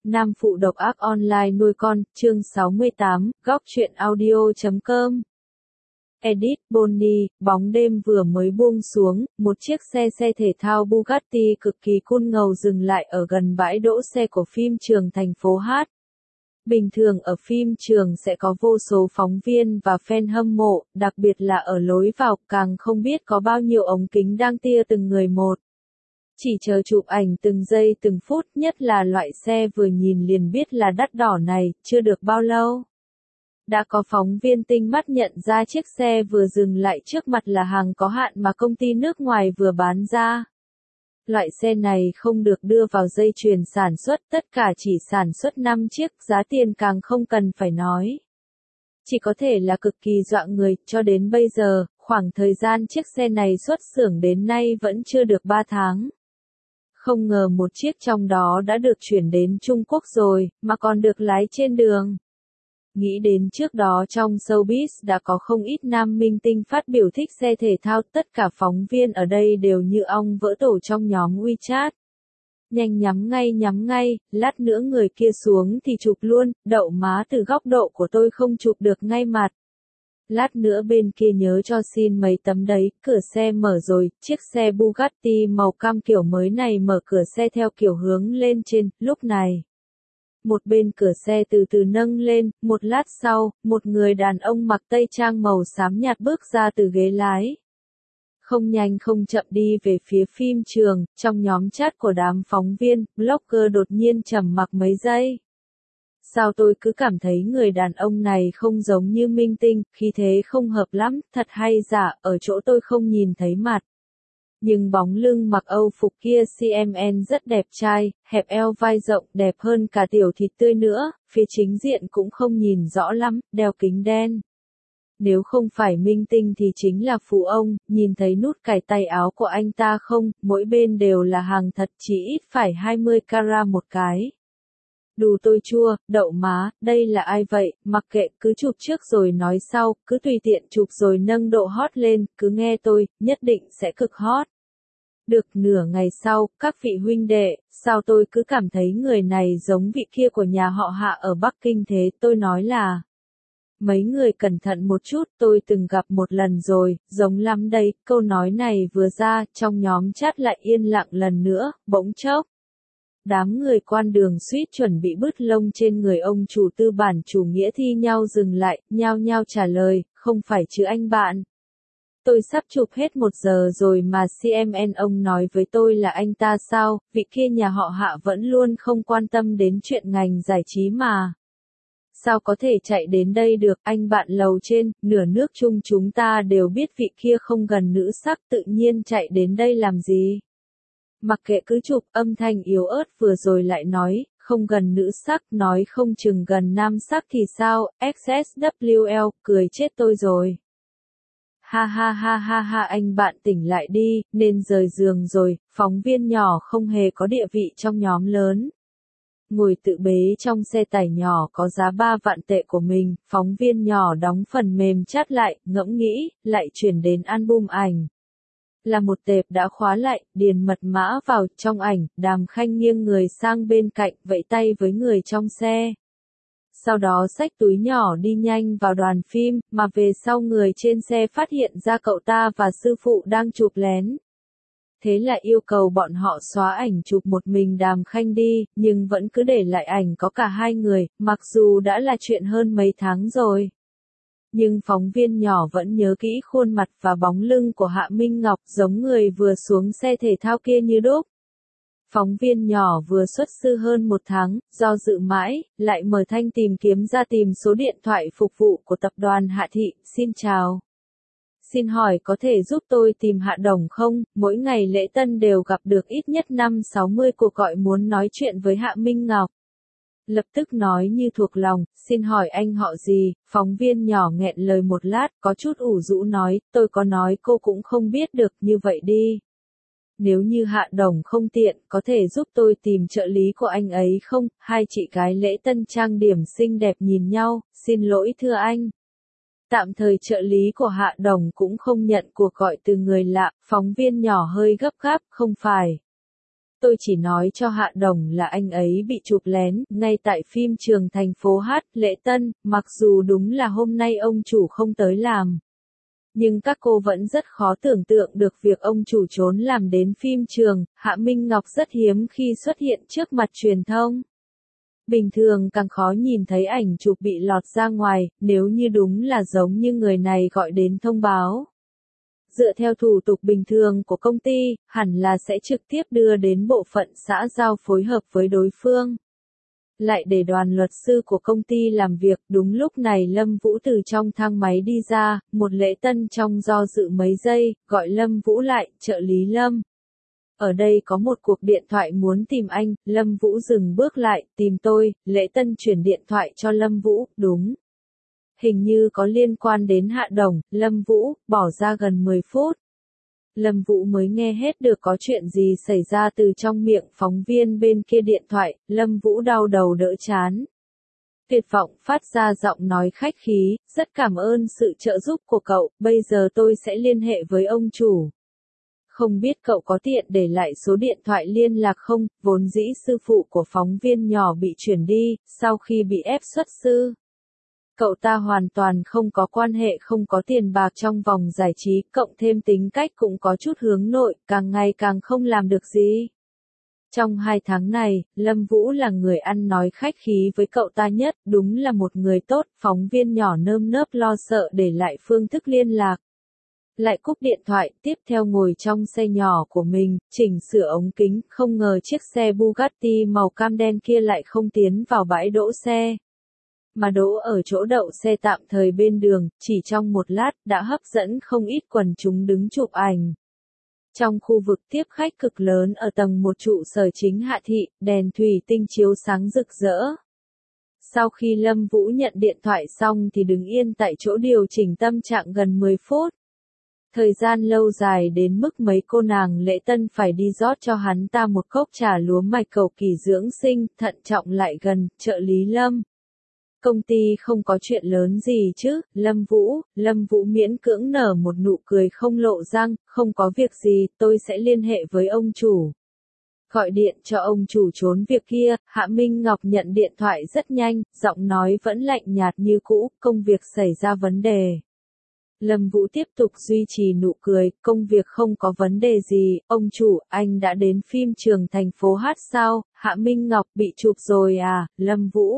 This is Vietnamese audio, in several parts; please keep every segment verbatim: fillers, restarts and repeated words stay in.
Nam phụ độc ác online nuôi con, chương sáu mươi tám, góc truyện audio chấm com. Edit, Bonnie, bóng đêm vừa mới buông xuống, một chiếc xe xe thể thao Bugatti cực kỳ cool ngầu dừng lại ở gần bãi đỗ xe của phim trường thành phố Hát. Bình thường ở phim trường sẽ có vô số phóng viên và fan hâm mộ, đặc biệt là ở lối vào, càng không biết có bao nhiêu ống kính đang tia từng người một. Chỉ chờ chụp ảnh từng giây từng phút, nhất là loại xe vừa nhìn liền biết là đắt đỏ này, chưa được bao lâu. Đã có phóng viên tinh mắt nhận ra chiếc xe vừa dừng lại trước mặt là hàng có hạn mà công ty nước ngoài vừa bán ra. Loại xe này không được đưa vào dây chuyền sản xuất, tất cả chỉ sản xuất năm chiếc, giá tiền càng không cần phải nói. Chỉ có thể là cực kỳ dọa người, cho đến bây giờ, khoảng thời gian chiếc xe này xuất xưởng đến nay vẫn chưa được ba tháng. Không ngờ một chiếc trong đó đã được chuyển đến Trung Quốc rồi, mà còn được lái trên đường. Nghĩ đến trước đó trong showbiz đã có không ít nam minh tinh phát biểu thích xe thể thao, tất cả phóng viên ở đây đều như ong vỡ tổ trong nhóm WeChat. Nhanh nhắm ngay nhắm ngay, lát nữa người kia xuống thì chụp luôn, đậu má từ góc độ của tôi không chụp được ngay mặt. Lát nữa bên kia nhớ cho xin mấy tấm đấy, cửa xe mở rồi, chiếc xe Bugatti màu cam kiểu mới này mở cửa xe theo kiểu hướng lên trên, lúc này. Một bên cửa xe từ từ nâng lên, một lát sau, một người đàn ông mặc tây trang màu xám nhạt bước ra từ ghế lái. Không nhanh không chậm đi về phía phim trường, trong nhóm chat của đám phóng viên, blogger đột nhiên trầm mặc mấy giây. Sao tôi cứ cảm thấy người đàn ông này không giống như minh tinh, khí thế không hợp lắm, thật hay giả, ở chỗ tôi không nhìn thấy mặt. Nhưng bóng lưng mặc Âu phục kia xê em en rất đẹp trai, hẹp eo vai rộng, đẹp hơn cả tiểu thịt tươi nữa, phía chính diện cũng không nhìn rõ lắm, đeo kính đen. Nếu không phải minh tinh thì chính là phú ông, nhìn thấy nút cài tay áo của anh ta không, mỗi bên đều là hàng thật, chỉ ít phải hai mươi carat một cái. Đù tôi chua, đậu má, đây là ai vậy, mặc kệ, cứ chụp trước rồi nói sau, cứ tùy tiện chụp rồi nâng độ hot lên, cứ nghe tôi, nhất định sẽ cực hot. Được nửa ngày sau, các vị huynh đệ, sao tôi cứ cảm thấy người này giống vị kia của nhà họ Hạ ở Bắc Kinh thế, tôi nói là. Mấy người cẩn thận một chút, tôi từng gặp một lần rồi, giống lắm đây, câu nói này vừa ra, trong nhóm chat lại yên lặng lần nữa, bỗng chốc. Đám người quan đường suýt chuẩn bị bứt lông trên người ông chủ tư bản chủ nghĩa thi nhau dừng lại, nhao nhao trả lời, không phải chứ anh bạn. Tôi sắp chụp hết một giờ rồi mà xê em en ông nói với tôi là anh ta sao, vị kia nhà họ Hạ vẫn luôn không quan tâm đến chuyện ngành giải trí mà. Sao có thể chạy đến đây được, anh bạn lầu trên, nửa nước chung chúng ta đều biết vị kia không gần nữ sắc, tự nhiên chạy đến đây làm gì. Mặc kệ cứ chụp, âm thanh yếu ớt vừa rồi lại nói, không gần nữ sắc, nói không chừng gần nam sắc thì sao, ích ét vê kép lờ, cười chết tôi rồi. Ha ha ha ha ha, anh bạn tỉnh lại đi, nên rời giường rồi, phóng viên nhỏ không hề có địa vị trong nhóm lớn. Ngồi tự bế trong xe tải nhỏ có giá ba vạn tệ của mình, phóng viên nhỏ đóng phần mềm chat lại, ngẫm nghĩ, lại chuyển đến album ảnh. Là một tệp đã khóa lại, điền mật mã vào, trong ảnh, Đàm Khanh nghiêng người sang bên cạnh, vẫy tay với người trong xe. Sau đó xách túi nhỏ đi nhanh vào đoàn phim, mà về sau người trên xe phát hiện ra cậu ta và sư phụ đang chụp lén. Thế là yêu cầu bọn họ xóa ảnh chụp một mình Đàm Khanh đi, nhưng vẫn cứ để lại ảnh có cả hai người, mặc dù đã là chuyện hơn mấy tháng rồi. Nhưng phóng viên nhỏ vẫn nhớ kỹ khuôn mặt và bóng lưng của Hạ Minh Ngọc, giống người vừa xuống xe thể thao kia như đúc. Phóng viên nhỏ vừa xuất sư hơn một tháng, do dự mãi, lại mở thanh tìm kiếm ra tìm số điện thoại phục vụ của tập đoàn Hạ Thị, xin chào. Xin hỏi có thể giúp tôi tìm Hạ Đồng không, mỗi ngày lễ tân đều gặp được ít nhất năm sáu mươi cuộc gọi muốn nói chuyện với Hạ Minh Ngọc. Lập tức nói như thuộc lòng, xin hỏi anh họ gì, phóng viên nhỏ nghẹn lời một lát, có chút ủ rũ nói, tôi có nói cô cũng không biết được, như vậy đi. Nếu như Hạ Đồng không tiện, có thể giúp tôi tìm trợ lý của anh ấy không, hai chị gái lễ tân trang điểm xinh đẹp nhìn nhau, xin lỗi thưa anh. Tạm thời trợ lý của Hạ Đồng cũng không nhận cuộc gọi từ người lạ, phóng viên nhỏ hơi gấp gáp, không phải. tôi chỉ nói cho Hạ Đồng là anh ấy bị chụp lén, ngay tại phim trường thành phố Hát, Lễ Tân, mặc dù đúng là hôm nay ông chủ không tới làm. Nhưng các cô vẫn rất khó tưởng tượng được việc ông chủ trốn làm đến phim trường, Hạ Minh Ngọc rất hiếm khi xuất hiện trước mặt truyền thông. Bình thường càng khó nhìn thấy ảnh chụp bị lọt ra ngoài, nếu như đúng là giống như người này gọi đến thông báo. Dựa theo thủ tục bình thường của công ty, hẳn là sẽ trực tiếp đưa đến bộ phận xã giao phối hợp với đối phương. Lại để đoàn luật sư của công ty làm việc, đúng lúc này Lâm Vũ từ trong thang máy đi ra, một Lễ Tân trong do dự mấy giây, gọi Lâm Vũ lại, trợ lý Lâm. Ở đây có một cuộc điện thoại muốn tìm anh, Lâm Vũ dừng bước lại, tìm tôi, Lễ Tân chuyển điện thoại cho Lâm Vũ, đúng. Hình như có liên quan đến Hạ Đồng, Lâm Vũ, bỏ ra gần mười phút. Lâm Vũ mới nghe hết được có chuyện gì xảy ra từ trong miệng phóng viên bên kia điện thoại, Lâm Vũ đau đầu đỡ chán. Tuyệt vọng phát ra giọng nói khách khí, rất cảm ơn sự trợ giúp của cậu, bây giờ tôi sẽ liên hệ với ông chủ. Không biết cậu có tiện để lại số điện thoại liên lạc không, vốn dĩ sư phụ của phóng viên nhỏ bị chuyển đi, sau khi bị ép xuất sư. Cậu ta hoàn toàn không có quan hệ không có tiền bạc trong vòng giải trí, cộng thêm tính cách cũng có chút hướng nội, càng ngày càng không làm được gì. Trong hai tháng này, Lâm Vũ là người ăn nói khách khí với cậu ta nhất, đúng là một người tốt, phóng viên nhỏ nơm nớp lo sợ để lại phương thức liên lạc. Lại cúp điện thoại, tiếp theo ngồi trong xe nhỏ của mình, chỉnh sửa ống kính, không ngờ chiếc xe Bugatti màu cam đen kia lại không tiến vào bãi đỗ xe. Mà đỗ ở chỗ đậu xe tạm thời bên đường, chỉ trong một lát, đã hấp dẫn không ít quần chúng đứng chụp ảnh. Trong khu vực tiếp khách cực lớn ở tầng một trụ sở chính Hạ Thị, đèn thủy tinh chiếu sáng rực rỡ. Sau khi Lâm Vũ nhận điện thoại xong thì đứng yên tại chỗ điều chỉnh tâm trạng gần mười phút. Thời gian lâu dài đến mức mấy cô nàng Lễ Tân phải đi rót cho hắn ta một cốc trà lúa mạch cầu kỳ dưỡng sinh, thận trọng lại gần, trợ lý Lâm. Công ty không có chuyện lớn gì chứ, Lâm Vũ, Lâm Vũ miễn cưỡng nở một nụ cười không lộ răng, không có việc gì, tôi sẽ liên hệ với ông chủ. Gọi điện cho ông chủ trốn việc kia, Hạ Minh Ngọc nhận điện thoại rất nhanh, giọng nói vẫn lạnh nhạt như cũ, công việc xảy ra vấn đề. Lâm Vũ tiếp tục duy trì nụ cười, công việc không có vấn đề gì, ông chủ, anh đã đến phim trường thành phố Hát sao, Hạ Minh Ngọc bị chụp rồi à, Lâm Vũ.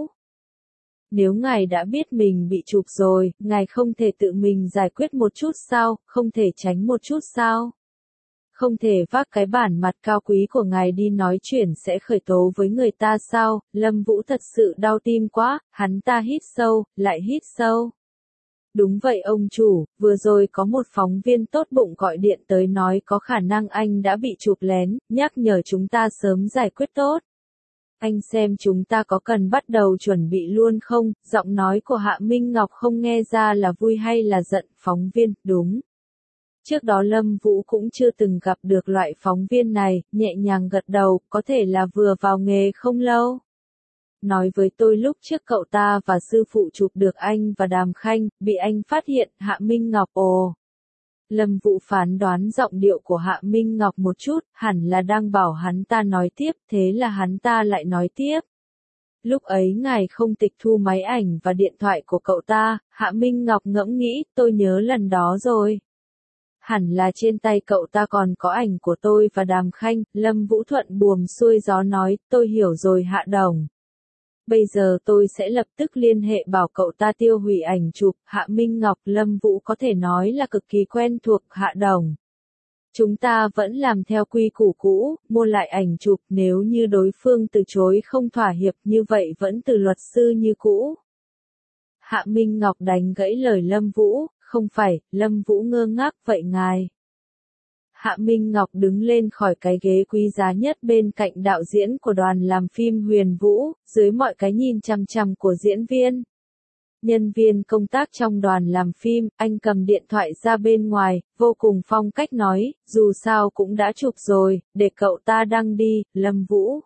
Nếu ngài đã biết mình bị chụp rồi, ngài không thể tự mình giải quyết một chút sao, không thể tránh một chút sao? Không thể vác cái bản mặt cao quý của ngài đi nói chuyện sẽ khởi tố với người ta sao? Lâm Vũ thật sự đau tim quá, hắn ta hít sâu, lại hít sâu. Đúng vậy ông chủ, vừa rồi có một phóng viên tốt bụng gọi điện tới nói có khả năng anh đã bị chụp lén, nhắc nhở chúng ta sớm giải quyết tốt. Anh xem chúng ta có cần bắt đầu chuẩn bị luôn không? Giọng nói của Hạ Minh Ngọc không nghe ra là vui hay là giận, phóng viên, đúng. Trước đó Lâm Vũ cũng chưa từng gặp được loại phóng viên này, nhẹ nhàng gật đầu, có thể là vừa vào nghề không lâu. Nói với tôi lúc trước cậu ta và sư phụ chụp được anh và Đàm Khanh, bị anh phát hiện, Hạ Minh Ngọc ồ. Lâm Vũ phán đoán giọng điệu của Hạ Minh Ngọc một chút, hẳn là đang bảo hắn ta nói tiếp, thế là hắn ta lại nói tiếp. Lúc ấy ngài không tịch thu máy ảnh và điện thoại của cậu ta, Hạ Minh Ngọc ngẫm nghĩ, tôi nhớ lần đó rồi. Hẳn là trên tay cậu ta còn có ảnh của tôi và Đàm Khanh, Lâm Vũ thuận buồm xuôi gió nói, tôi hiểu rồi Hạ Đồng. Bây giờ tôi sẽ lập tức liên hệ bảo cậu ta tiêu hủy ảnh chụp, Hạ Minh Ngọc, Lâm Vũ có thể nói là cực kỳ quen thuộc, Hạ Đồng. Chúng ta vẫn làm theo quy củ cũ, mua lại ảnh chụp, nếu như đối phương từ chối không thỏa hiệp như vậy vẫn từ luật sư như cũ. Hạ Minh Ngọc đánh gãy lời Lâm Vũ, không phải, Lâm Vũ ngơ ngác, vậy ngài. Hạ Minh Ngọc đứng lên khỏi cái ghế quý giá nhất bên cạnh đạo diễn của đoàn làm phim Huyền Vũ, dưới mọi cái nhìn chằm chằm của diễn viên. Nhân viên công tác trong đoàn làm phim, anh cầm điện thoại ra bên ngoài, vô cùng phong cách nói, dù sao cũng đã chụp rồi, để cậu ta đăng đi, Lâm Vũ.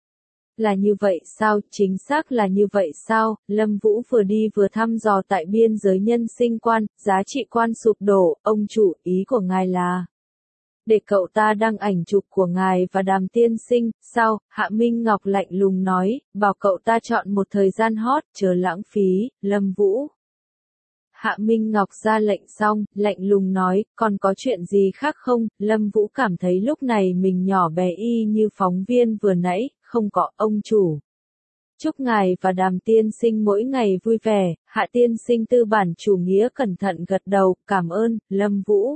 Là như vậy sao, chính xác là như vậy sao, Lâm Vũ vừa đi vừa thăm dò tại biên giới nhân sinh quan, giá trị quan sụp đổ, ông chủ, ý của ngài là. để cậu ta đăng ảnh chụp của ngài và Đàm tiên sinh, sao? Hạ Minh Ngọc lạnh lùng nói, bảo cậu ta chọn một thời gian hot, chớ lãng phí, Lâm Vũ. Hạ Minh Ngọc ra lệnh xong, lạnh lùng nói, còn có chuyện gì khác không? Lâm Vũ cảm thấy lúc này mình nhỏ bé y như phóng viên vừa nãy, không có, ông chủ. Chúc ngài và Đàm tiên sinh mỗi ngày vui vẻ. Hạ tiên sinh tư bản chủ nghĩa cẩn thận gật đầu, cảm ơn, Lâm Vũ.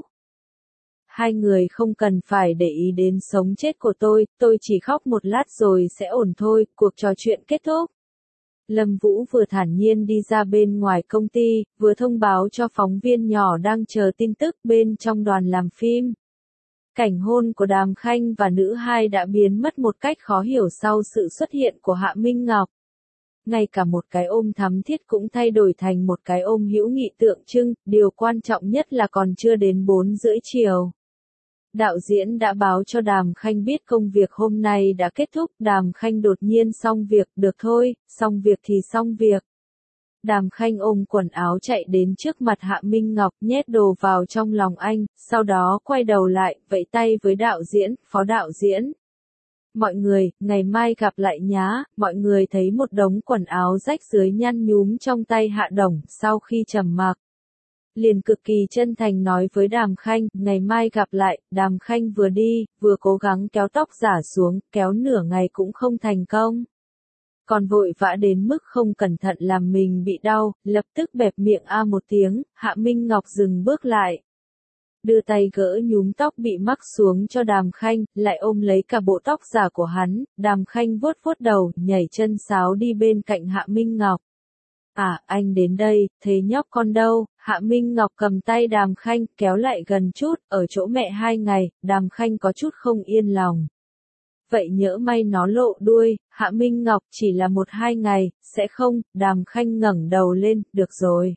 Hai người không cần phải để ý đến sống chết của tôi, tôi chỉ khóc một lát rồi sẽ ổn thôi, cuộc trò chuyện kết thúc. Lâm Vũ vừa thản nhiên đi ra bên ngoài công ty, vừa thông báo cho phóng viên nhỏ đang chờ tin tức bên trong đoàn làm phim. Cảnh hôn của Đàm Khanh và nữ hai đã biến mất một cách khó hiểu sau sự xuất hiện của Hạ Minh Ngọc. Ngay cả một cái ôm thắm thiết cũng thay đổi thành một cái ôm hữu nghị tượng trưng, điều quan trọng nhất là còn chưa đến bốn rưỡi chiều. Đạo diễn đã báo cho Đàm Khanh biết công việc hôm nay đã kết thúc, Đàm Khanh đột nhiên xong việc, được thôi, xong việc thì xong việc. Đàm Khanh ôm quần áo chạy đến trước mặt Hạ Minh Ngọc, nhét đồ vào trong lòng anh, sau đó quay đầu lại, vẫy tay với đạo diễn, phó đạo diễn. Mọi người, ngày mai gặp lại nhá. Mọi người thấy một đống quần áo rách dưới nhăn nhúm trong tay Hạ Đồng, sau khi trầm mặc. Liền cực kỳ chân thành nói với Đàm Khanh, ngày mai gặp lại. Đàm Khanh vừa đi, vừa cố gắng kéo tóc giả xuống, kéo nửa ngày cũng không thành công. Còn vội vã đến mức không cẩn thận làm mình bị đau, lập tức bẹp miệng a một tiếng. Hạ Minh Ngọc dừng bước lại. Đưa tay gỡ nhúm tóc bị mắc xuống cho Đàm Khanh, lại ôm lấy cả bộ tóc giả của hắn. Đàm Khanh vuốt vuốt đầu, nhảy chân sáo đi bên cạnh Hạ Minh Ngọc. À, anh đến đây, thế nhóc con đâu? Hạ Minh Ngọc cầm tay Đàm Khanh, kéo lại gần chút, ở chỗ mẹ hai ngày. Đàm Khanh có chút không yên lòng. Vậy nhỡ may nó lộ đuôi. Hạ Minh Ngọc, chỉ là một hai ngày, sẽ không? Đàm Khanh ngẩng đầu lên, được rồi.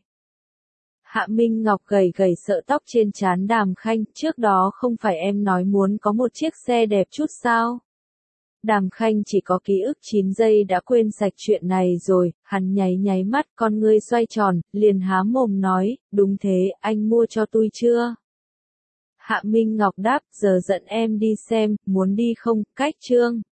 Hạ Minh Ngọc gầy gầy sợ tóc trên trán Đàm Khanh, trước đó không phải em nói muốn có một chiếc xe đẹp chút sao? Đàm Khanh chỉ có ký ức chín giây đã quên sạch chuyện này rồi, hắn nháy nháy mắt, con ngươi xoay tròn, liền há mồm nói, đúng thế, anh mua cho tôi chưa? Hạ Minh Ngọc đáp, giờ dẫn em đi xem, muốn đi không? Cách chương.